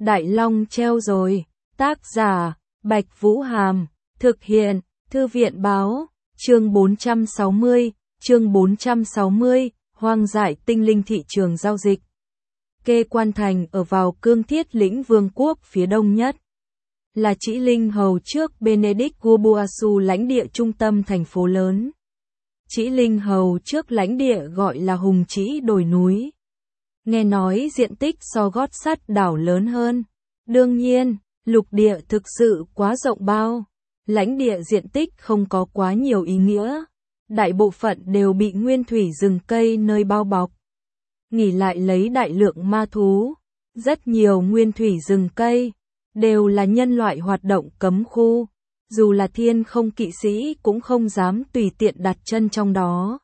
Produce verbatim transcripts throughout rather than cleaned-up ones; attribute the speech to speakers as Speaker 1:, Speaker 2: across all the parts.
Speaker 1: Đại Long treo rồi. Tác giả, Bạch Vũ Hàm. Thực hiện, Thư viện Báo. Chương bốn trăm sáu mươi, chương bốn trăm sáu mươi, hoang dại tinh linh thị trường giao dịch. Kê Quan Thành ở vào Cương Thiết Lĩnh Vương quốc phía đông nhất. Là Trĩ Linh Hầu trước Benedict Gubuasu lãnh địa trung tâm thành phố lớn. Trĩ Linh Hầu trước lãnh địa gọi là Hùng Trĩ đồi núi. Nghe nói diện tích so Gót Sắt đảo lớn hơn. Đương nhiên, lục địa thực sự quá rộng bao. Lãnh địa diện tích không có quá nhiều ý nghĩa. Đại bộ phận đều bị nguyên thủy rừng cây nơi bao bọc. Nghỉ lại lấy đại lượng ma thú. Rất nhiều nguyên thủy rừng cây đều là nhân loại hoạt động cấm khu. Dù là thiên không kỵ sĩ cũng không dám tùy tiện đặt chân trong đó.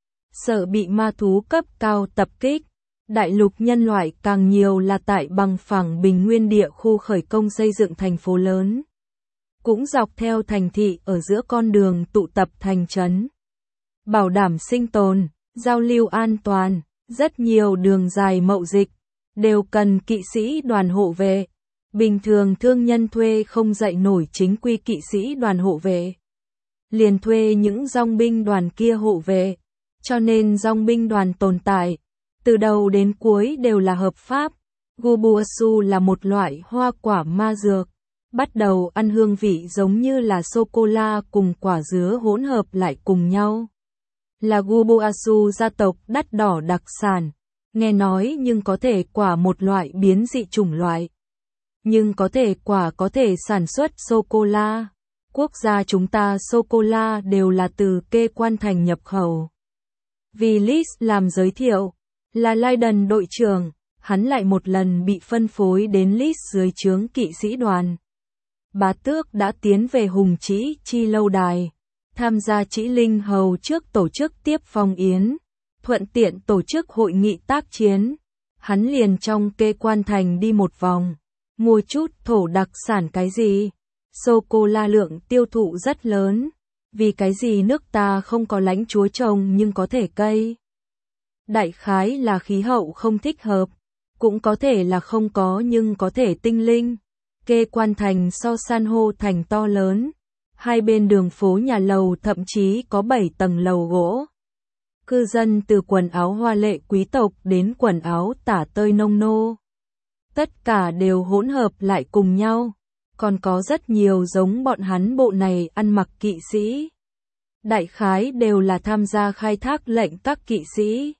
Speaker 1: Sợ bị ma thú cấp cao tập kích. Đại lục nhân loại càng nhiều là tại bằng phẳng bình nguyên địa khu khởi công xây dựng thành phố lớn. Cũng dọc theo thành thị ở giữa con đường tụ tập thành trấn. Bảo đảm sinh tồn, giao lưu an toàn, rất nhiều đường dài mậu dịch, đều cần kỵ sĩ đoàn hộ vệ. Bình thường thương nhân thuê không dậy nổi chính quy kỵ sĩ đoàn hộ vệ. Liền thuê những dòng binh đoàn kia hộ vệ. Cho nên dòng binh đoàn tồn tại. Từ đầu đến cuối đều là hợp pháp. Gubuasu là một loại hoa quả ma dược. Bắt đầu ăn hương vị giống như là sô-cô-la cùng quả dứa hỗn hợp lại cùng nhau. Là Gubuasu gia tộc đắt đỏ đặc sản. Nghe nói nhưng có thể quả một loại biến dị chủng loại. Nhưng có thể quả có thể sản xuất sô-cô-la. Quốc gia chúng ta sô-cô-la đều là từ Kê Quan Thành nhập khẩu. Vì Liz làm giới thiệu, là Leiden đội trưởng, hắn lại một lần bị phân phối đến Liz dưới trướng kỵ sĩ đoàn. Bá tước đã tiến về Hùng Trĩ chi lâu đài, tham gia Trĩ Linh Hầu trước tổ chức tiếp phong yến, thuận tiện tổ chức hội nghị tác chiến. Hắn liền trong Kê Quan Thành đi một vòng, mua chút thổ đặc sản cái gì. Sô-cô-la lượng tiêu thụ rất lớn, vì cái gì nước ta không có lãnh chúa trồng nhưng có thể cây. Đại khái là khí hậu không thích hợp, cũng có thể là không có nhưng có thể tinh linh. Kê Quan Thành so san hô thành to lớn, hai bên đường phố nhà lầu thậm chí có bảy tầng lầu gỗ. Cư dân từ quần áo hoa lệ quý tộc đến quần áo tả tơi nông nô. Tất cả đều hỗn hợp lại cùng nhau, còn có rất nhiều giống bọn hắn bộ này ăn mặc kỵ sĩ. Đại khái đều là tham gia khai thác lệnh các kỵ sĩ.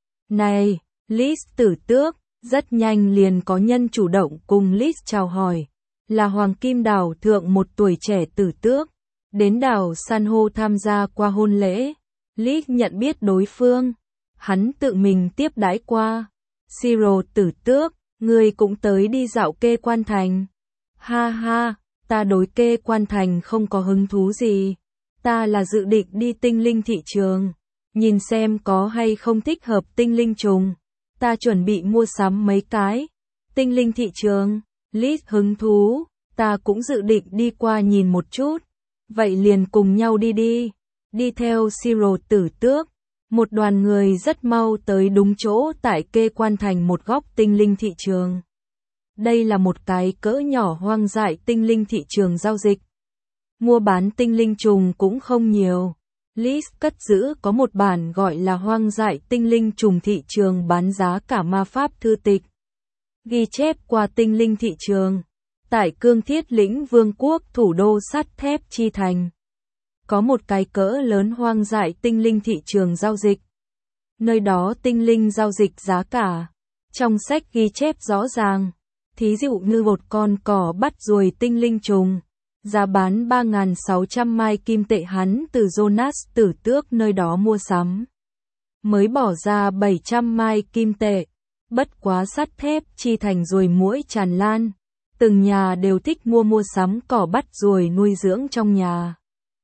Speaker 1: Này, Liz tử tước, rất nhanh liền có nhân chủ động cùng Liz chào hỏi. Là Hoàng Kim Đảo thượng một tuổi trẻ tử tước, đến đảo San hô tham gia qua hôn lễ. Liz nhận biết đối phương, hắn tự mình tiếp đãi qua. Siro tử tước, ngươi cũng tới đi dạo Kê Quan Thành. Ha ha, ta đối Kê Quan Thành không có hứng thú gì. Ta là dự định đi tinh linh thị trường, nhìn xem có hay không thích hợp tinh linh trùng. Ta chuẩn bị mua sắm mấy cái. Tinh linh thị trường, Liz hứng thú, ta cũng dự định đi qua nhìn một chút. Vậy liền cùng nhau đi đi. Đi theo Siro tử tước, một đoàn người rất mau tới đúng chỗ tại Kê Quan Thành một góc tinh linh thị trường. Đây là một cái cỡ nhỏ hoang dại tinh linh thị trường giao dịch. Mua bán tinh linh trùng cũng không nhiều. Liz cất giữ có một bản gọi là hoang dại tinh linh trùng thị trường bán giá cả ma pháp thư tịch. Ghi chép qua tinh linh thị trường. Tại Cương Thiết Lĩnh Vương quốc thủ đô sắt thép chi thành. Có một cái cỡ lớn hoang dại tinh linh thị trường giao dịch. Nơi đó tinh linh giao dịch giá cả. Trong sách ghi chép rõ ràng. Thí dụ như một con cỏ bắt ruồi tinh linh trùng. Giá bán ba nghìn sáu trăm mai kim tệ hắn từ Jonas tử tước nơi đó mua sắm. Mới bỏ ra bảy trăm mai kim tệ. Bất quá sắt thép chi thành ruồi muỗi tràn lan. Từng nhà đều thích mua mua sắm cỏ bắt ruồi nuôi dưỡng trong nhà.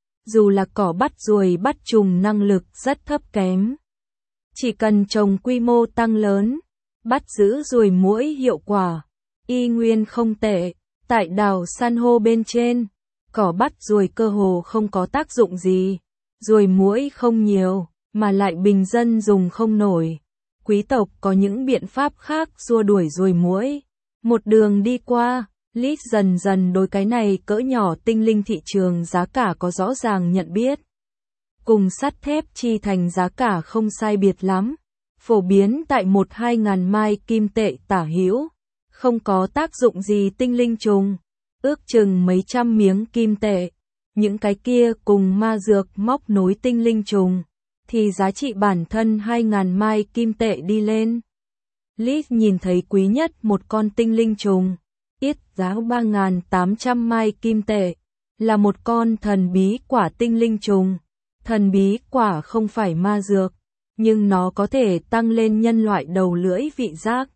Speaker 1: Dù là cỏ bắt ruồi bắt trùng năng lực rất thấp kém. Chỉ cần trồng quy mô tăng lớn, bắt giữ ruồi muỗi hiệu quả, y nguyên không tệ. Tại đảo san hô bên trên, cỏ bắt ruồi cơ hồ không có tác dụng gì. Ruồi muỗi không nhiều, mà lại bình dân dùng không nổi. Quý tộc có những biện pháp khác xua đuổi ruồi muỗi. Một đường đi qua, Lít dần dần đối cái này cỡ nhỏ tinh linh thị trường giá cả có rõ ràng nhận biết. Cùng sắt thép chi thành giá cả không sai biệt lắm, phổ biến tại một hai ngàn mai kim tệ tả hữu, không có tác dụng gì tinh linh trùng, ước chừng mấy trăm miếng kim tệ. Những cái kia cùng ma dược móc nối tinh linh trùng, thì giá trị bản thân hai ngàn mai kim tệ đi lên. Lít nhìn thấy quý nhất một con tinh linh trùng, ít giá ba nghìn tám trăm mai kim tệ, là một con thần bí quả tinh linh trùng. Thần bí quả không phải ma dược, nhưng nó có thể tăng lên nhân loại đầu lưỡi vị giác.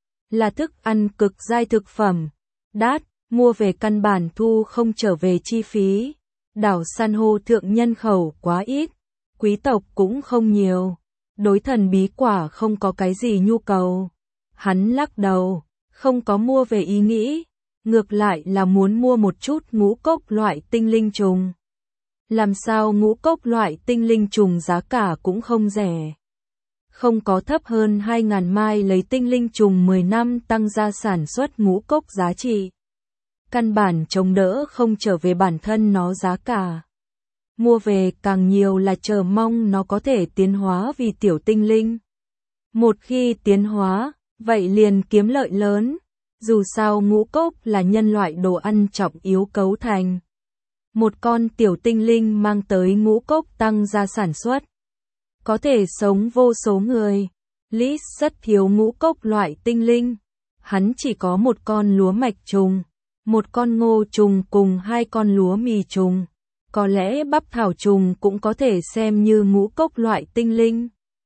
Speaker 1: Là thức ăn cực giai thực phẩm, đắt, mua về căn bản thu không trở về chi phí. Đảo san hô thượng nhân khẩu quá ít, quý tộc cũng không nhiều, đối thần bí quả không có cái gì nhu cầu. Hắn lắc đầu, không có mua về ý nghĩ, ngược lại là muốn mua một chút ngũ cốc loại tinh linh trùng. Làm sao ngũ cốc loại tinh linh trùng giá cả cũng không rẻ. Không có thấp hơn hai ngàn mai lấy tinh linh trùng mười năm tăng ra sản xuất ngũ cốc giá trị. Căn bản chống đỡ không trở về bản thân nó giá cả. Mua về càng nhiều là chờ mong nó có thể tiến hóa vì tiểu tinh linh. Một khi tiến hóa, vậy liền kiếm lợi lớn. Dù sao ngũ cốc là nhân loại đồ ăn trọng yếu cấu thành. Một con tiểu tinh linh mang tới ngũ cốc tăng ra sản xuất. Có thể sống vô số người. Lít rất thiếu ngũ cốc loại tinh linh. Hắn chỉ có một con lúa mạch trùng, một con ngô trùng cùng hai con lúa mì trùng. Có lẽ bắp thảo trùng cũng có thể xem như ngũ cốc loại tinh linh.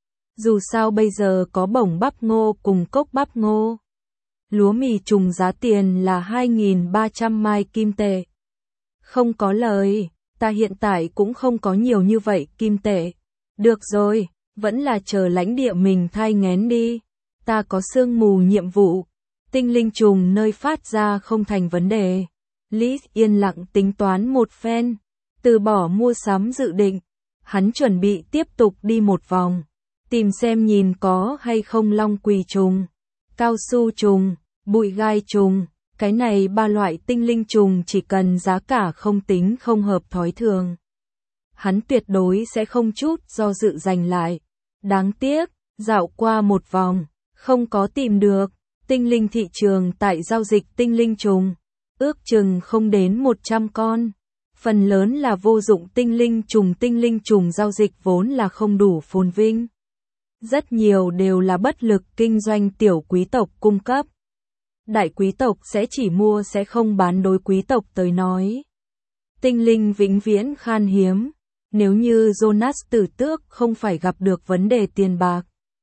Speaker 1: Dù sao bây giờ có bổng bắp ngô cùng cốc bắp ngô. Lúa mì trùng giá tiền là hai nghìn ba trăm mai kim tệ. Không có lời, ta hiện tại cũng không có nhiều như vậy kim tệ. Được rồi, vẫn là chờ lãnh địa mình thai nghén đi. Ta có sương mù nhiệm vụ. Tinh linh trùng nơi phát ra không thành vấn đề. Lý yên lặng tính toán một phen, từ bỏ mua sắm dự định. Hắn chuẩn bị tiếp tục đi một vòng, tìm xem nhìn có hay không long quỳ trùng, cao su trùng, bụi gai trùng. Cái này ba loại tinh linh trùng chỉ cần giá cả không tính không hợp thói thường, hắn tuyệt đối sẽ không chút do dự giành lại. Đáng tiếc, dạo qua một vòng, không có tìm được. Tinh linh thị trường tại giao dịch tinh linh trùng, ước chừng không đến một trăm con. Phần lớn là vô dụng tinh linh trùng. Tinh linh trùng giao dịch vốn là không đủ phồn vinh. Rất nhiều đều là bất lực kinh doanh tiểu quý tộc cung cấp. Đại quý tộc sẽ chỉ mua sẽ không bán, đối quý tộc tới nói. Tinh linh vĩnh viễn khan hiếm. Nếu như Jonas Tử Tước không phải gặp được vấn đề tiền bạc,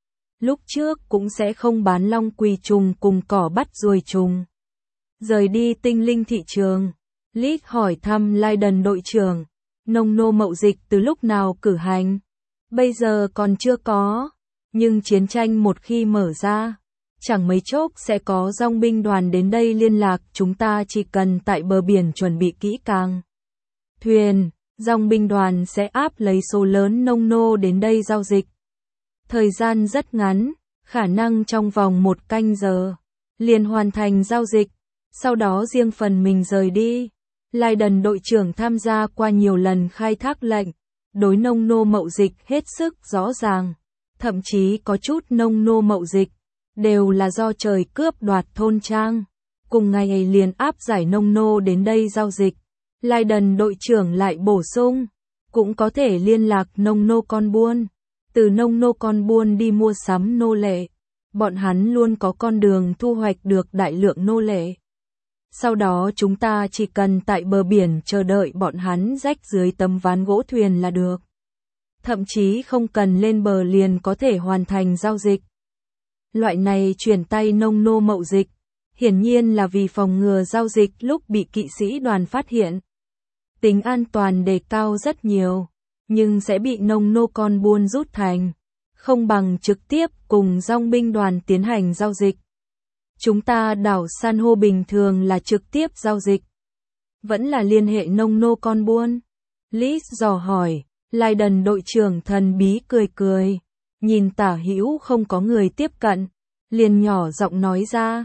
Speaker 1: lúc trước cũng sẽ không bán long quỳ trùng cùng cỏ bắt ruồi trùng. Rời đi tinh linh thị trường, Lít hỏi thăm Leiden đội trưởng, nông nô mậu dịch từ lúc nào cử hành? Bây giờ còn chưa có, nhưng chiến tranh một khi mở ra, chẳng mấy chốc sẽ có dòng binh đoàn đến đây liên lạc, chúng ta chỉ cần tại bờ biển chuẩn bị kỹ càng thuyền, dòng binh đoàn sẽ áp lấy số lớn nông nô đến đây giao dịch. Thời gian rất ngắn, khả năng trong vòng một canh giờ, liền hoàn thành giao dịch, sau đó riêng phần mình rời đi. Leiden đội trưởng tham gia qua nhiều lần khai thác lệnh, đối nông nô mậu dịch hết sức rõ ràng, thậm chí có chút nông nô mậu dịch, đều là do trời cướp đoạt thôn trang, cùng ngày liền áp giải nông nô đến đây giao dịch. Leiden đội trưởng lại bổ sung, cũng có thể liên lạc nông nô con buôn, từ nông nô con buôn đi mua sắm nô lệ, bọn hắn luôn có con đường thu hoạch được đại lượng nô lệ. Sau đó chúng ta chỉ cần tại bờ biển chờ đợi bọn hắn rách dưới tấm ván gỗ thuyền là được. Thậm chí không cần lên bờ liền có thể hoàn thành giao dịch. Loại này chuyển tay nông nô mậu dịch, hiển nhiên là vì phòng ngừa giao dịch lúc bị kỵ sĩ đoàn phát hiện. Tính an toàn đề cao rất nhiều, nhưng sẽ bị nông nô con buôn rút thành, không bằng trực tiếp cùng dòng binh đoàn tiến hành giao dịch. Chúng ta đảo san hô bình thường là trực tiếp giao dịch, vẫn là liên hệ nông nô con buôn? Liz dò hỏi. Leiden đội trưởng thần bí cười cười, nhìn tả hữu không có người tiếp cận, liền nhỏ giọng nói ra,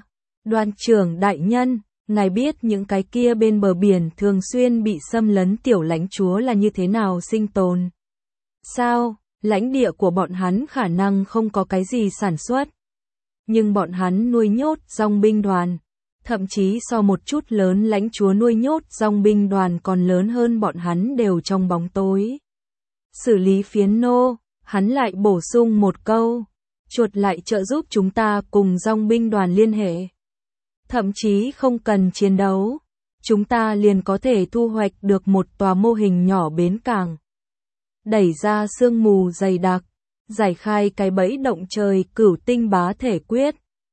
Speaker 1: Đoàn trưởng đại nhân, ngài biết những cái kia bên bờ biển thường xuyên bị xâm lấn tiểu lãnh chúa là như thế nào sinh tồn? Sao, lãnh địa của bọn hắn khả năng không có cái gì sản xuất. Nhưng bọn hắn nuôi nhốt dòng binh đoàn. Thậm chí so một chút lớn lãnh chúa nuôi nhốt dòng binh đoàn còn lớn hơn bọn hắn đều trong bóng tối. Xử lý phiến nô, hắn lại bổ sung một câu. Chuột lại trợ giúp chúng ta cùng dòng binh đoàn liên hệ. Thậm chí không cần chiến đấu. Chúng ta liền có thể thu hoạch được một tòa mô hình nhỏ bến cảng. Đẩy ra sương mù dày đặc. Giải khai cái bẫy động trời cửu tinh bá thể quyết.